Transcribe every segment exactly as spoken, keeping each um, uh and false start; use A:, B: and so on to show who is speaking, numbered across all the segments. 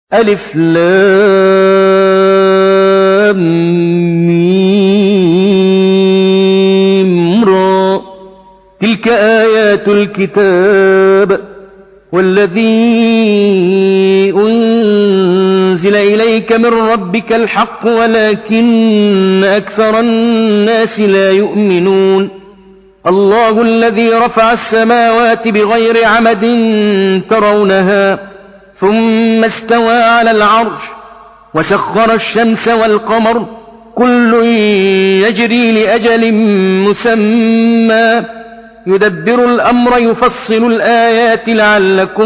A: ألف لام ميم را. تلك آيات الكتاب والذي أنزل إليك من ربك الحق ولكن أكثر الناس لا يؤمنون. الله الذي رفع السماوات بغير عمد ترونها ثم استوى على العرش وسخر الشمس والقمر كل يجري لأجل مسمى يدبر الأمر يفصل الآيات لعلكم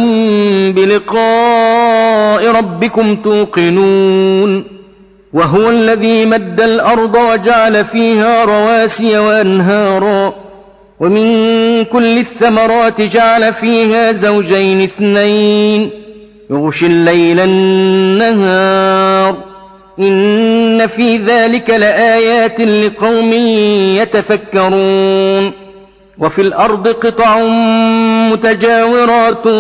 A: بلقاء ربكم توقنون. وهو الذي مد الأرض وجعل فيها رواسي وأنهارا ومن كل الثمرات جعل فيها زوجين اثنين يغشي الليل النهار إن في ذلك لآيات لقوم يتفكرون. وفي الأرض قطع متجاورات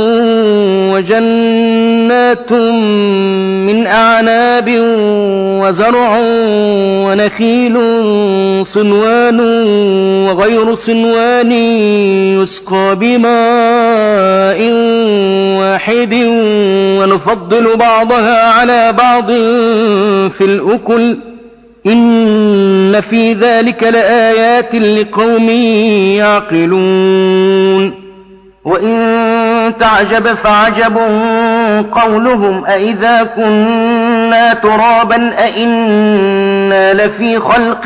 A: وجنات من أعناب وزرع ونخيل صنوان وغير صنوان يسقى بماء واحد ونفضل بعضها على بعض في الأكل إن في ذلك لآيات لقوم يعقلون. وإن تعجب فعجب قولهم أإذا كنا ترابا أإنا لفي خلق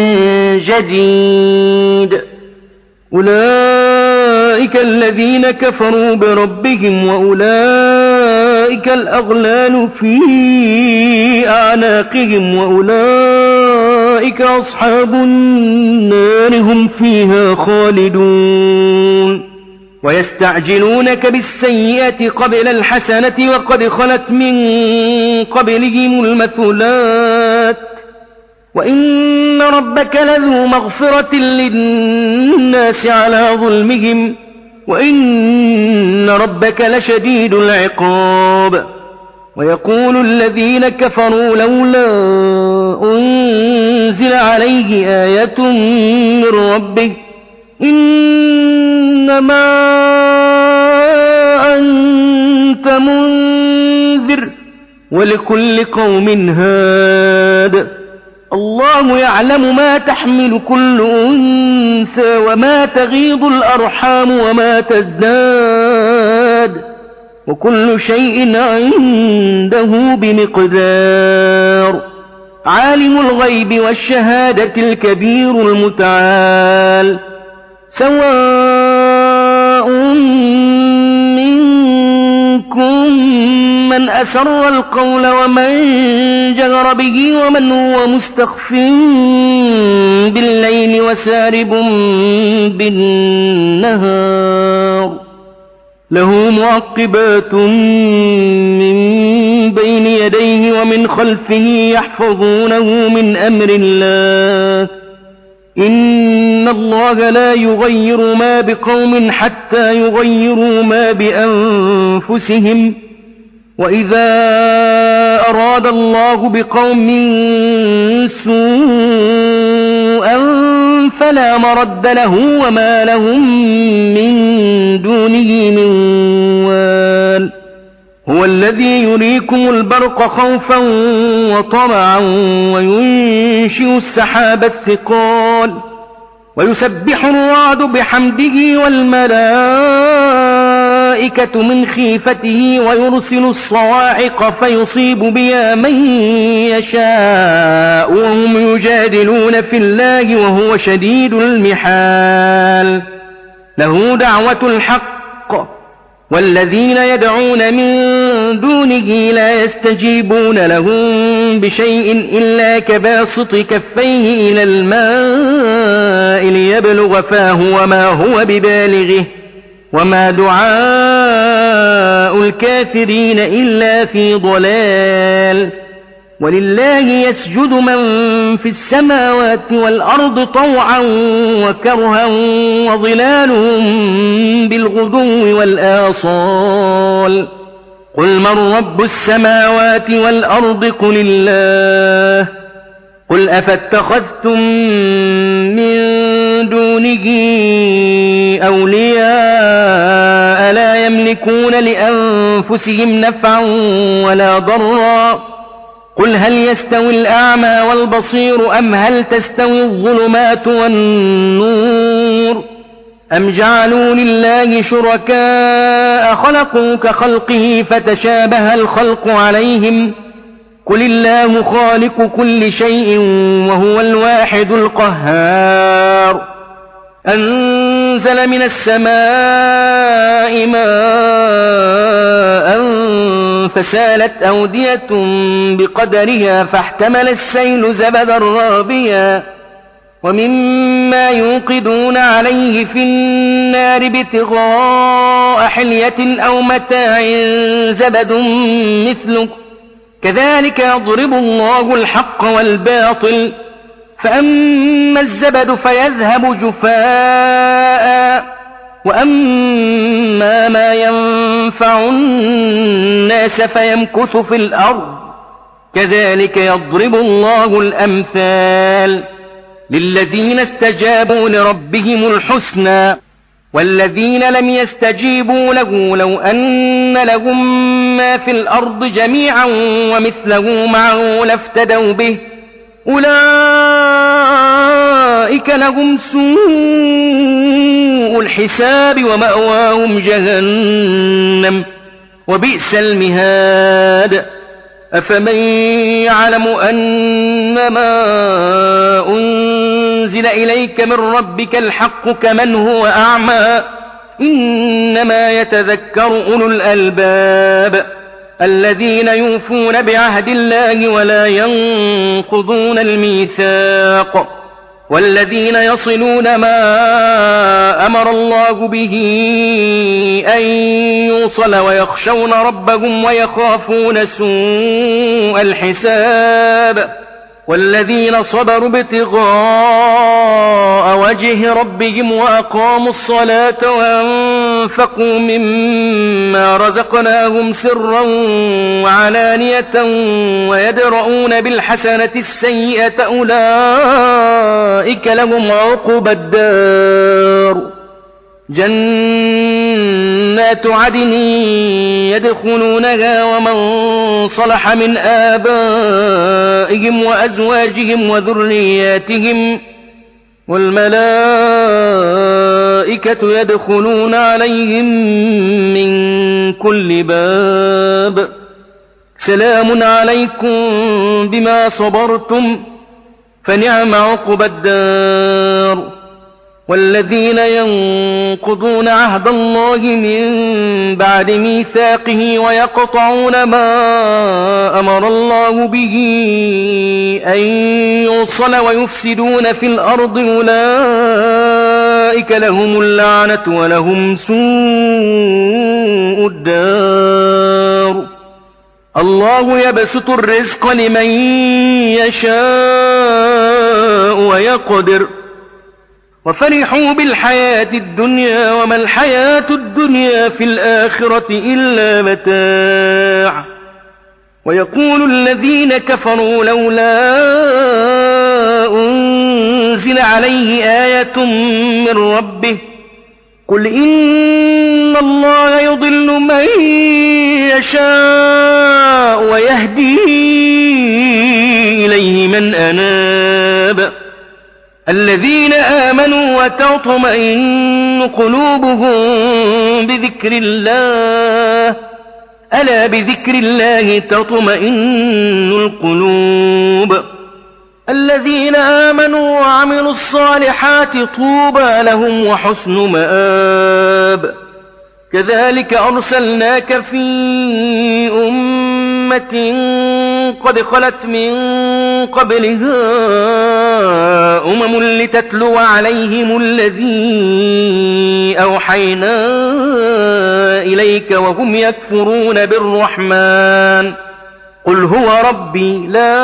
A: جديد. أولئك الذين كفروا بربهم وأولئك الأغلال في أعناقهم وأولئك أصحاب النار هم فيها خالدون. ويستعجلونك بالسيئة قبل الحسنة وقد خلت من قبلهم المثلات وإن ربك لذو مغفرة للناس على ظلمهم وإن ربك لشديد العقاب. ويقول الذين كفروا لولا أنزل عليه آية من ربه إنما أنت منذر ولكل قوم هاد. الله يعلم ما تحمل كل أنثى وما تغيض الأرحام وما تزداد وكل شيء عنده بمقدار. عالم الغيب والشهادة الكبير المتعال سواء منكم من أسر القول ومن جهر به ومن هو مستخف بالليل وسارب بالنهار له معقبات من بين يديه ومن خلفه يحفظونه من أمر الله إن الله لا يغير ما بقوم حتى يغيروا ما بأنفسهم وإذا أراد الله بقوم سوءا فلا مرد له وما لهم من دونه من وال. هو الذي يريكم البرق خوفا وطمعا وينشئ السحاب الثقال ويسبح الرعد بحمده والملائكة من خيفته ويرسل الصواعق فيصيب بها من يشاء وهم يجادلون في الله وهو شديد المحال. له دعوة الحق والذين يدعون من دونه لا يستجيبون لهم بشيء إلا كباسط كفيه إلى الماء ليبلغ فاه وما هو ببالغه وما دعاء الكافرين إلا في ضلال. ولله يسجد من في السماوات والأرض طوعا وكرها وظلالهم بالغدو والآصال قل من رب السماوات والأرض قل الله قل أفاتخذتم من دونه أولياء لا يملكون لأنفسهم نفعا ولا ضرا قل هل يستوي الأعمى والبصير أم هل تستوي الظلمات والنور أم جعلوا لله شركاء خلقوا كخلقه فتشابه الخلق عليهم قل الله خالق كل شيء وهو الواحد القهار أنزل من السماء ماء فسالت أودية بقدرها فاحتمل السيل زبدا رابيا ومما يوقدون عليه في النار ابتغاء حلية أو متاع زبد مثله كذلك يضرب الله الحق والباطل فأما الزبد فيذهب جفاء وأما ما ينفع الناس فيمكث في الأرض كذلك يضرب الله الأمثال للذين استجابوا لربهم الحسنى والذين لم يستجيبوا له لو أن لهم ما في الأرض جميعا ومثله معه لافتدوا به أولئك لهم سوء الحساب ومأواهم جهنم وبئس المهاد أفمن يعلم أنما أنزل إليك من ربك الحق كمن هو أعمى إنما يتذكر أولو الألباب الذين يوفون بعهد الله ولا ينقضون الميثاق والذين يصلون ما أمر الله به أن يوصل ويخشون ربهم ويخافون سوء الحساب والذين صبروا ابتغاء وجه ربهم وأقاموا الصلاة وأنفقوا مما رزقناهم سرا وعلانية ويدرؤون بالحسنة السيئة أولئك لهم عقبى الدار جنات عدن يدخلونها ومن صلح من آبائهم وأزواجهم وذرياتهم والملائكة يدخلون عليهم من كل باب سلام عليكم بما صبرتم فنعم عقبى الدار والذين ينقضون عهد الله من بعد ميثاقه ويقطعون ما أمر الله به أن يوصل ويفسدون في الأرض أولئك لهم اللعنة ولهم سوء الدار الله يبسط الرزق لمن يشاء ويقدر وفرحوا بالحياة الدنيا وما الحياة الدنيا في الآخرة إلا متاع ويقول الذين كفروا لولا أنزل عليه آية من ربه قل إن الله يضل من يشاء ويهدي إليه من أناب الذين آمنوا وتطمئن قلوبهم بذكر الله ألا بذكر الله تطمئن القلوب الذين آمنوا وعملوا الصالحات طوبى لهم وحسن مآب كذلك أرسلناك في أمة قد خلت من قبلها أمم لتتلو عليهم الذي أوحينا إليك وهم يكفرون بالرحمن قل هو ربي لا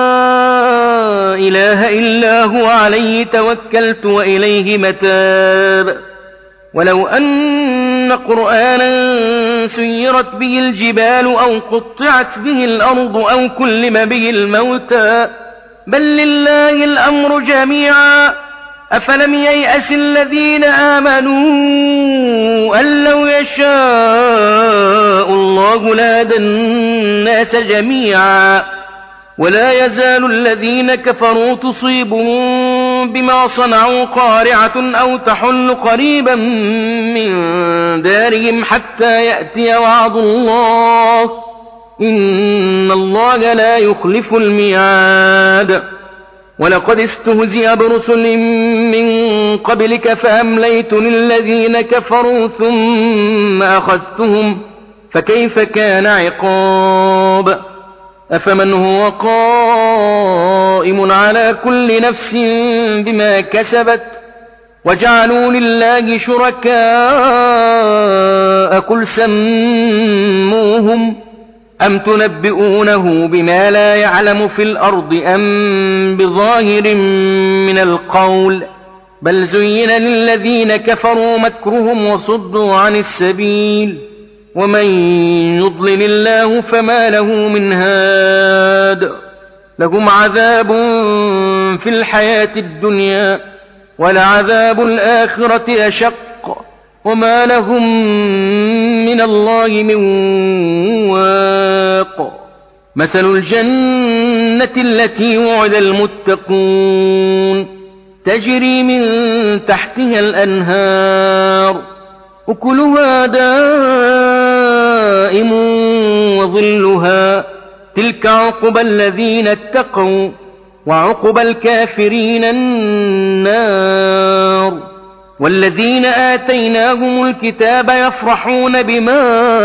A: إله إلا هو عليه توكلت وإليه متاب ولو أن قرآنا سيرت به الجبال أو قطعت به الأرض أو كلم به الموتى بل لله الأمر جميعا أفلم ييأس الذين آمنوا أن لو يشاء الله لهدى الناس جميعا ولا يزال الذين كفروا تصيبهم بما صنعوا قارعة أو تحل قريبا من دارهم حتى يأتي وعد الله إن الله لا يخلف الميعاد ولقد استهزئ برسل من قبلك فأمليت للذين كفروا ثم أخذتهم فكيف كان عقاب أفمن هو قائم على كل نفس بما كسبت وجعلوا لله شركاء قل سموهم أم تنبئونه بما لا يعلم في الأرض أم بظاهر من القول بل زين للذين كفروا مكرهم وصدوا عن السبيل ومن يضلل الله فما له من هاد لهم عذاب في الحياة الدنيا ولعذاب الآخرة أشق وما لهم من الله من واق مثل الجنة التي وعد المتقون تجري من تحتها الأنهار أكلها دائم وظلها تلك عقبى الذين اتقوا وعقبى الكافرين النار والذين آتيناهم الكتاب يفرحون بما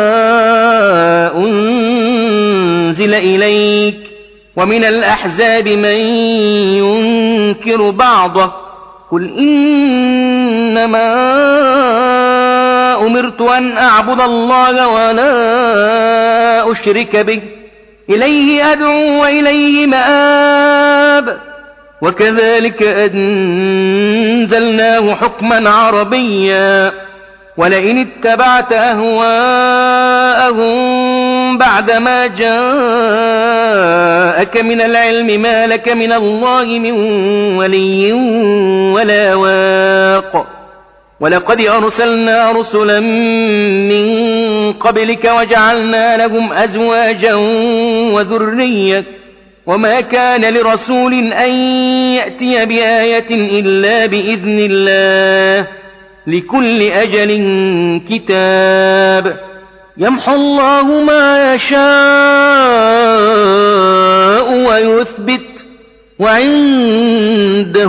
A: أنزل إليك ومن الأحزاب من ينكر بعضه قل إنما أمرت أن أعبد الله ولا أشرك به إليه أدعو وإليه مآب وكذلك أنزلناه حكما عربيا ولئن اتبعت أهواءهم بعدما جاءك من العلم ما لك من الله من ولي ولا واق ولقد أرسلنا رسلا من قبلك وجعلنا لهم أزواجا وذرية وما كان لرسول أن يأتي بآية إلا بإذن الله لكل أجل كتاب يمحو الله ما يشاء ويثبت وعنده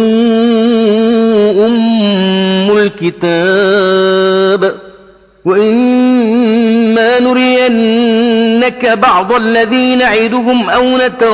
A: أم الكتاب وإما نرينك بعض الذي نعدهم أو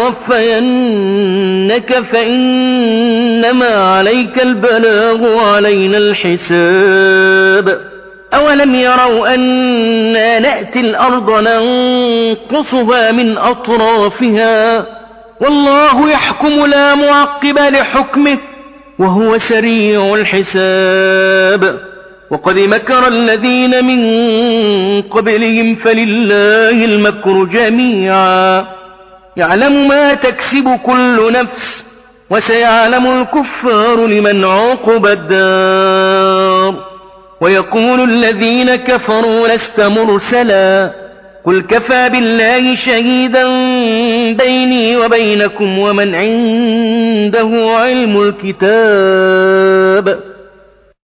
A: نتوفينك فإنما عليك البلاغ وعلينا الحساب أولم يروا أنا نأتي الأرض ننقصها من أطرافها والله يحكم لا معقب لحكمه وهو سريع الحساب وقد مكر الذين من قبلهم فلله المكر جميعا يعلم ما تكسب كل نفس وسيعلم الكفار لمن عوقب الدار ويقول الذين كفروا لست مرسلا قل كفى بالله شهيدا بيني وبينكم ومن عنده علم الكتاب